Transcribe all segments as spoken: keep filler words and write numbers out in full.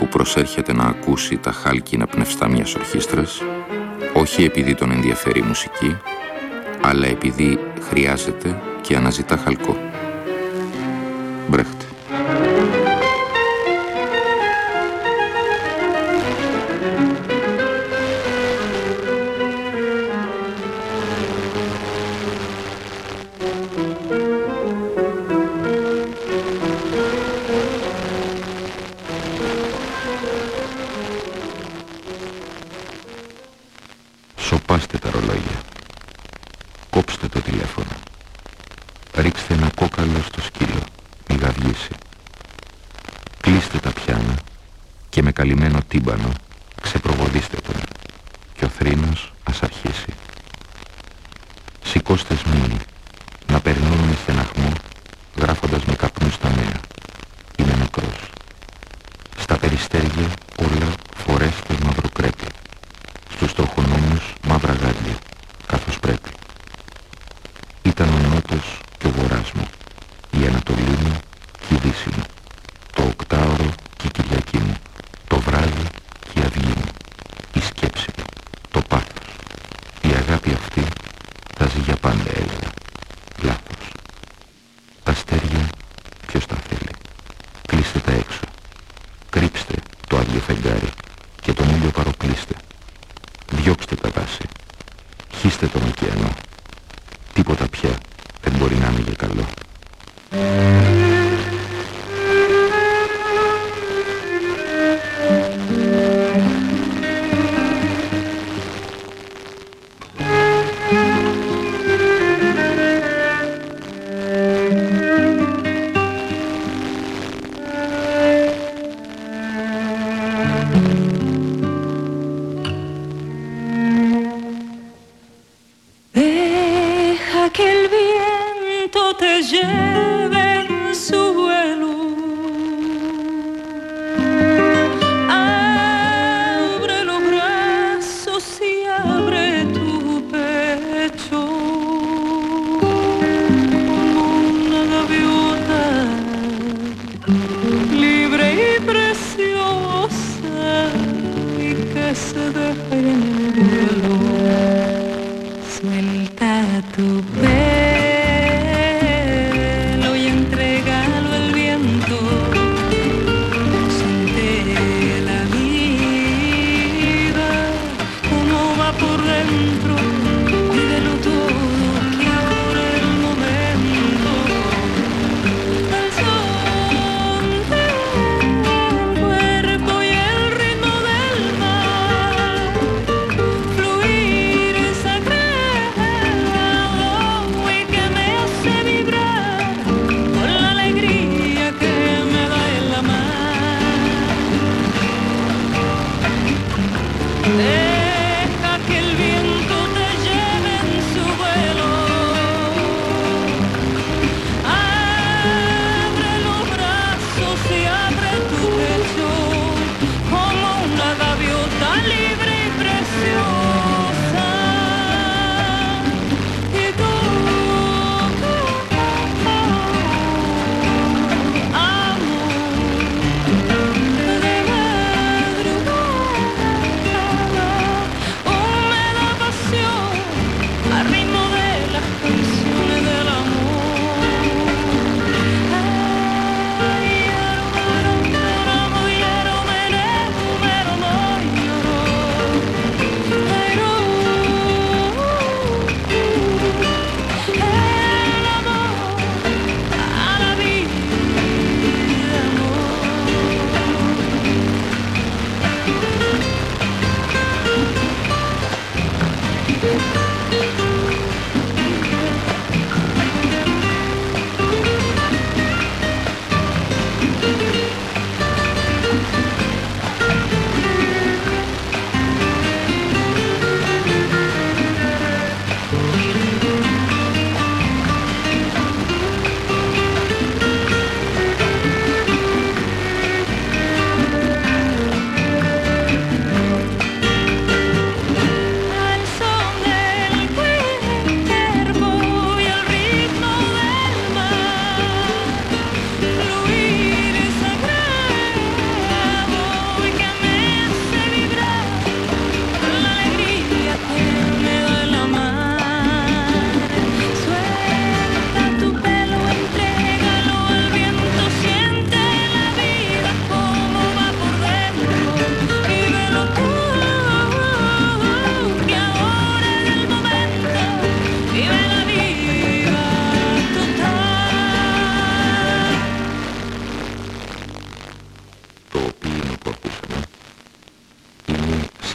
προσέρχεται να ακούσει τα χάλκινα πνευστά μιας ορχήστρας, όχι επειδή τον ενδιαφέρει η μουσική, αλλά επειδή χρειάζεται και αναζητά χαλκό. Μπρέχτ. Σοπάστε τα ρολόγια. Κόψτε το τηλέφωνο. Ρίξτε ένα κόκαλο στο σκύλο. Μη γαυγίσει. Κλείστε τα πιάνα και με καλυμμένο τύμπανο ξεπροβοδίστε τον. Και ο θρήνος ας αρχίσει. Σηκώστε σμήνη να περνούν με στεναχμό, γράφοντας με καπνούς τα νέα. Είναι νεκρός. Στα περιστέρια όλα φορέστε μαύρο κρέπι. Στους τροχονόμους μαύρα γάντια, καθώς πρέπει. Ήταν ο νότος και ο βορράς μου, η Ανατολή μου και η Δύση μου, το οκτάωρο και η Κυριακή μου, το βράδυ και η αυγή μου, η σκέψη μου, το πάθος. Η αγάπη αυτή θα ζει για πάντα, έλεγα. Λάθος. Τα αστέρια ποιος τα θέλει. Κλείστε τα έξω. Κρύψτε το άδειο φεγγάρι και τον ήλιο παροκλείστε. Διώξτε τα δάση. Χύστε τον ωκεανό. Τίποτα πια δεν μπορεί να είναι για καλό. Libre y preciosa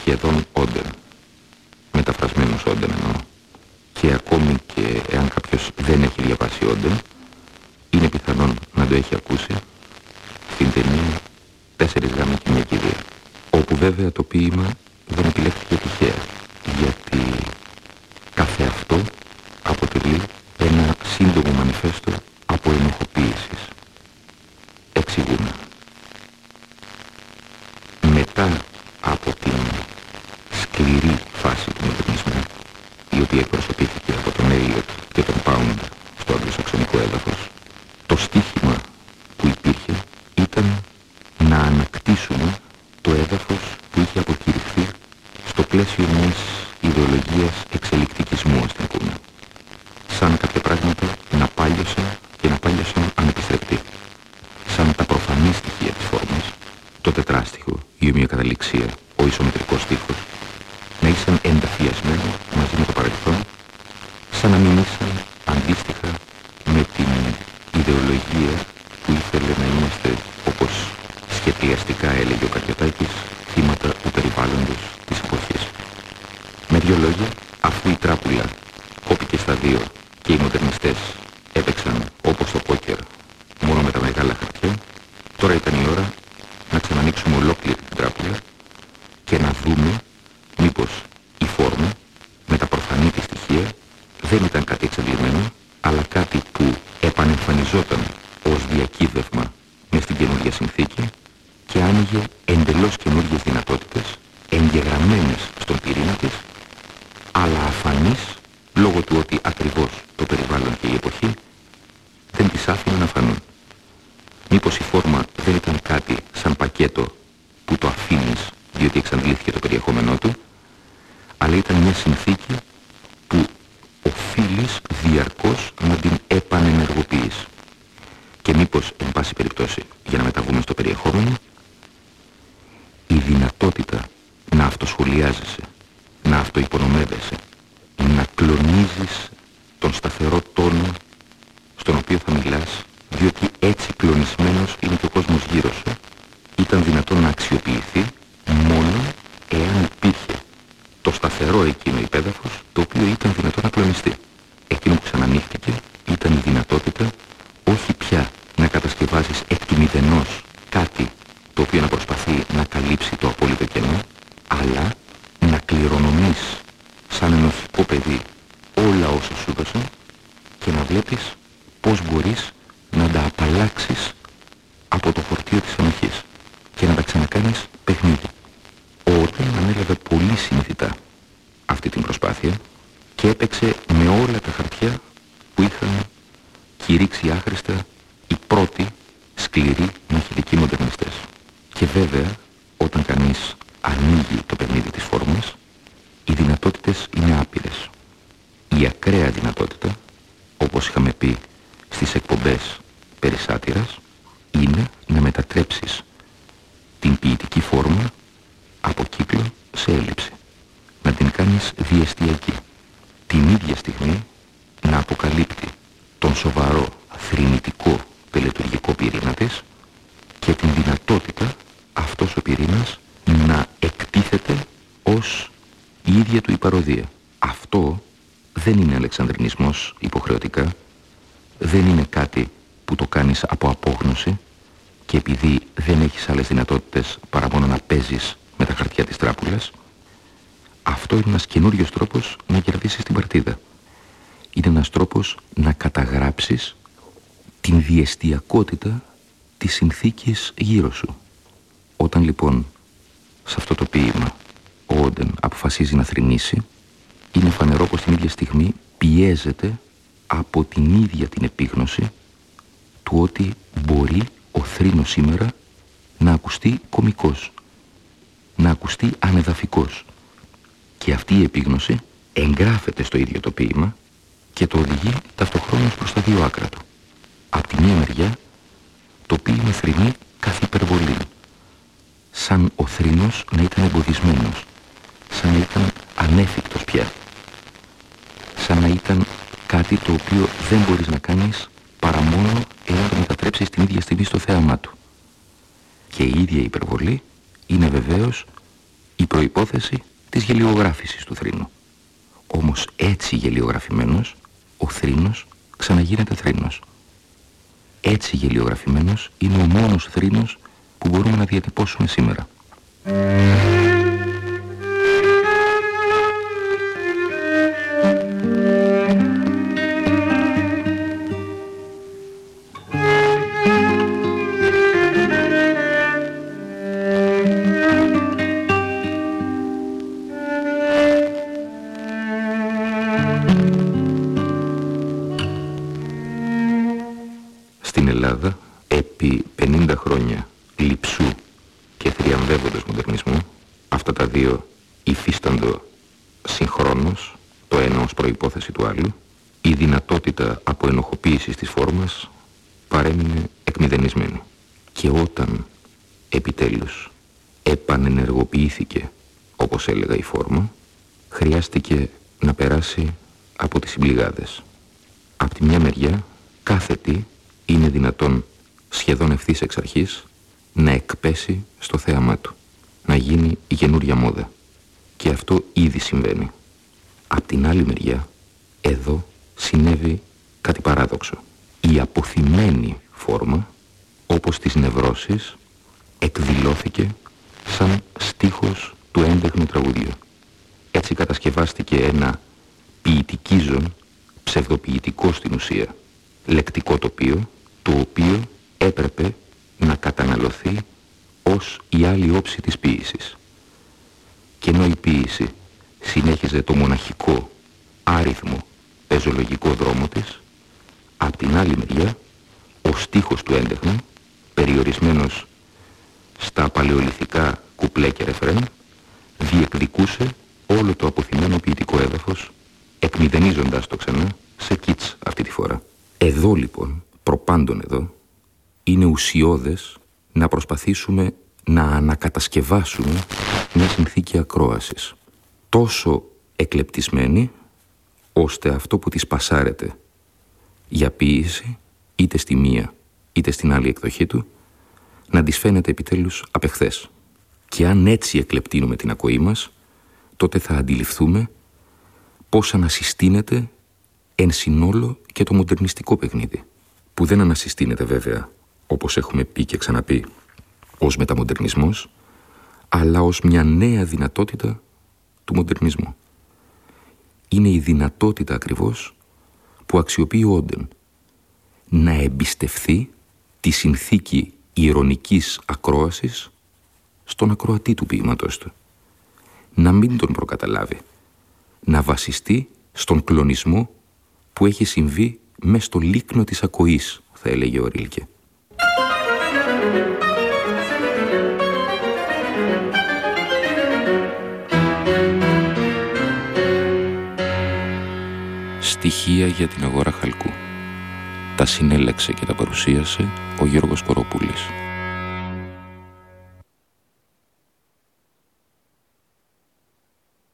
σχεδόν όντεν, μεταφρασμένος όντεν εννοώ, και ακόμη και εάν κάποιος δεν έχει διαβάσει όντεν, είναι πιθανόν να το έχει ακούσει στην ταινία «Τέσσερις γάμοι και μια κηδεία», όπου βέβαια το ποίημα δεν επιλέχθηκε τυχαία, γιατί κάθε αυτό αποτελεί ένα σύντομο μανιφέστο από ενοχοποίησης. Εξηγούμε. Μετά από την σκληρή φάση του μοντερνισμού, η οποία εκπροσωπήθηκε από τον Έλιοτ και τον Πάουντ στο αγγλοσαξονικό έδαφος, το στίχημα που υπήρχε ήταν να ανακτήσουμε το έδαφος που είχε αποκηρυχθεί στο πλαίσιο μιας ιδεολογίας εξελικτικισμού, ας την πούμε. Σαν κάποια πράγματα να πάλιωσαν και να πάλιωσαν ανεπιστρεπτή. Σαν τα προφανή στοιχεία της φόρμας, το τετράστιχο, η ομοιοκαταληξία, ο ισομετρικός στίχος, να ήσαν ενταφιασμένοι μαζί με το παρελθόν, σαν να μην ήσαν αντίστοιχα με την ιδεολογία που ήθελε να είμαστε, όπως σχεδιαστικά έλεγε ο Καριωτάκης, θύματα του περιβάλλοντος της εποχής. Με δύο λόγια, αφού η τράπουλα κόπηκε στα δύο και οι μοντερνιστές έπαιξαν όπως το πόκερ μόνο με τα μεγάλα χαρτιά, τώρα ήταν η ώρα να ξανανοίξουμε ολόκληρη την τράπουλα και να δούμε μήπως η φόρμα με τα προφανή της στοιχεία δεν ήταν κάτι εξαντλημένο, αλλά κάτι που επανεμφανιζόταν ως διακύβευμα μες στην καινούργια συνθήκη και άνοιγε εντελώς καινούργιες δυνατότητες, εγγεγραμμένες στον πυρήνα της, αλλά αφανείς λόγω του ότι ακριβώς το περιβάλλον και η εποχή δεν τις άφηναν να φανούν. Μήπως η φόρμα δεν ήταν κάτι σαν πακέτο που το αφήνεις διότι εξαντλήθηκε το περιεχόμενό του, αλλά ήταν μια συνθήκη που οφείλεις διαρκώς να την επανενεργοποιείς. Και μήπως, εν πάση περιπτώσει, για να μεταβούμε στο περιεχόμενο, η δυνατότητα να αυτοσχολιάζεσαι, να αυτοϋπονομεύεσαι, να κλονίζεις τον σταθερό τόνο στον οποίο θα μιλάς, διότι έτσι κλονισμένος είναι και ο κόσμος γύρω σου, ήταν δυνατόν να αξιοποιηθεί μόνο εάν υπήρχε το σταθερό εκείνο υπέδαφος, το οποίο ήταν δυνατόν να κλονιστεί. Εκείνο που ξανανοίχτηκε ήταν η δυνατότητα όχι πια να κατασκευάσεις εκ του μηδενός κάτι το οποίο να προσπαθεί να καλύψει το απόλυτο κενό, αλλά να κληρονομείς σαν ενοχικό παιδί όλα όσα σου δώσαν και να βλέπεις πώς μπορείς να τα απαλλάξεις από το φορτίο της ενοχής και να τα ξανακάνεις παιχνίδι. Ο Ότεν ανέλαβε πολύ συνηθιτά αυτή την προσπάθεια και έπαιξε με όλα τα χαρτιά που είχαν κηρύξει άχρηστα οι πρώτοι σκληροί μαχητικοί μοντερνιστές. Και βέβαια, όταν κανείς ανοίγει το παιχνίδι της φόρμας, οι δυνατότητες είναι άπειρες. Η ακραία δυνατότητα, όπως είχαμε πει στις εκπομπές περί σάτυρας, είναι να μετατρέψεις την ποιητική φόρμα από κύκλο σε έλλειψη. Να την κάνεις διεστιακή. Την ίδια στιγμή να αποκαλύπτει τον σοβαρό, θρηνητικό, τελετουργικό πυρήνα της και την δυνατότητα αυτός ο πυρήνας να εκτίθεται ως η ίδια του η παροδία. Αυτό δεν είναι αλεξανδρινισμός υποχρεωτικά, δεν είναι κάτι που το κάνεις από απόγνωση και επειδή δεν έχεις άλλες δυνατότητες παρά μόνο να παίζεις με τα χαρτιά της τράπουλας. Αυτό είναι ένας καινούριος τρόπος να κερδίσεις την παρτίδα. Είναι ένας τρόπος να καταγράψεις την διεστιακότητα της συνθήκης γύρω σου. Όταν λοιπόν σε αυτό το ποίημα ο Όντεν αποφασίζει να θρηνήσει, είναι φανερό πως την ίδια στιγμή πιέζεται από την ίδια την επίγνωση του ότι μπορεί ο θρήνος σήμερα να ακουστεί κωμικός, να ακουστεί ανεδαφικός. Και αυτή η επίγνωση εγγράφεται στο ίδιο το ποίημα και το οδηγεί ταυτοχρόνως προς τα δύο άκρα του. Απ' τη μία μεριά το ποίημα θρηνεί καθ' υπερβολή, σαν ο θρήνος να ήταν εμποδισμένος, σαν να ήταν ανέφικτος πια, σαν να ήταν κάτι το οποίο δεν μπορείς να κάνεις παρά μόνο εάν το μετατρέψεις την ίδια στιγμή στο θέαμά του. Και η ίδια η υπερβολή είναι βεβαίως η η προϋπόθεση της γελιογράφησης του θρήνου. Όμως έτσι γελιογραφημένος, ο θρήνος ξαναγίνεται θρήνος. Έτσι γελιογραφημένος είναι ο μόνος θρήνος που μπορούμε να διατυπώσουμε σήμερα. Στην Ελλάδα, επί πενήντα χρόνια λειψού και θριαμβεύοντος μοντερνισμού, αυτά τα δύο υφίσταντο συγχρόνως, το ένα ως προϋπόθεση του άλλου, η δυνατότητα αποενοχοποίησης της φόρμας παρέμεινε εκμηδενισμένη. Και όταν επιτέλους επανενεργοποιήθηκε, όπως έλεγα, η φόρμα, χρειάστηκε να περάσει από τις συμπληγάδες. Απ' τη μια μεριά, κάθε τι είναι δυνατόν σχεδόν ευθύς εξ αρχής να εκπέσει στο θέαμά του, να γίνει η καινούρια μόδα. Και αυτό ήδη συμβαίνει. Απ' την άλλη μεριά, εδώ συνέβη κάτι παράδοξο. Η αποθυμένη φόρμα, όπως τις νευρώσεις, εκδηλώθηκε σαν στίχος του έντεχνου τραγουδιού. Έτσι κατασκευάστηκε ένα ποιητικίζον, ψευδοποιητικό στην ουσία, λεκτικό τοπίο, το οποίο έπρεπε να καταναλωθεί ως η άλλη όψη της ποίησης. Και ενώ η ποίηση συνέχιζε το μοναχικό, άριθμο, πεζολογικό δρόμο της, απ' την άλλη μεριά, ο στίχος του έντεχνου, περιορισμένος στα παλαιολιθικά κουπλέ και ρεφρέν, διεκδικούσε όλο το αποθυμένο ποιητικό έδαφος, εκμηδενίζοντας το ξανά σε κίτς αυτή τη φορά. Εδώ λοιπόν, προπάντων εδώ, είναι ουσιώδες να προσπαθήσουμε να ανακατασκευάσουμε μια συνθήκη ακρόασης, τόσο εκλεπτισμένη, ώστε αυτό που της πασάρεται για ποίηση, είτε στη μία είτε στην άλλη εκδοχή του, να της φαίνεται επιτέλους απεχθές. Και αν έτσι εκλεπτύνουμε την ακοή μας, τότε θα αντιληφθούμε πώς ανασυστήνεται εν συνόλο και το μοντερνιστικό παιχνίδι, που δεν ανασυστήνεται βέβαια, όπως έχουμε πει και ξαναπεί, ως μεταμοντερνισμός, αλλά ως μια νέα δυνατότητα του μοντερνισμού. Είναι η δυνατότητα ακριβώς που αξιοποιεί ο Όντεν να εμπιστευθεί τη συνθήκη ηρωνικής ακρόασης στον ακροατή του ποίηματός του. Να μην τον προκαταλάβει, να βασιστεί στον κλονισμό που έχει συμβεί μες στο λίκνο της ακοής, θα έλεγε ο Ρίλκε. Στοιχεία για την αγορά χαλκού. Τα συνέλεξε και τα παρουσίασε ο Γιώργος Κοροπούλης.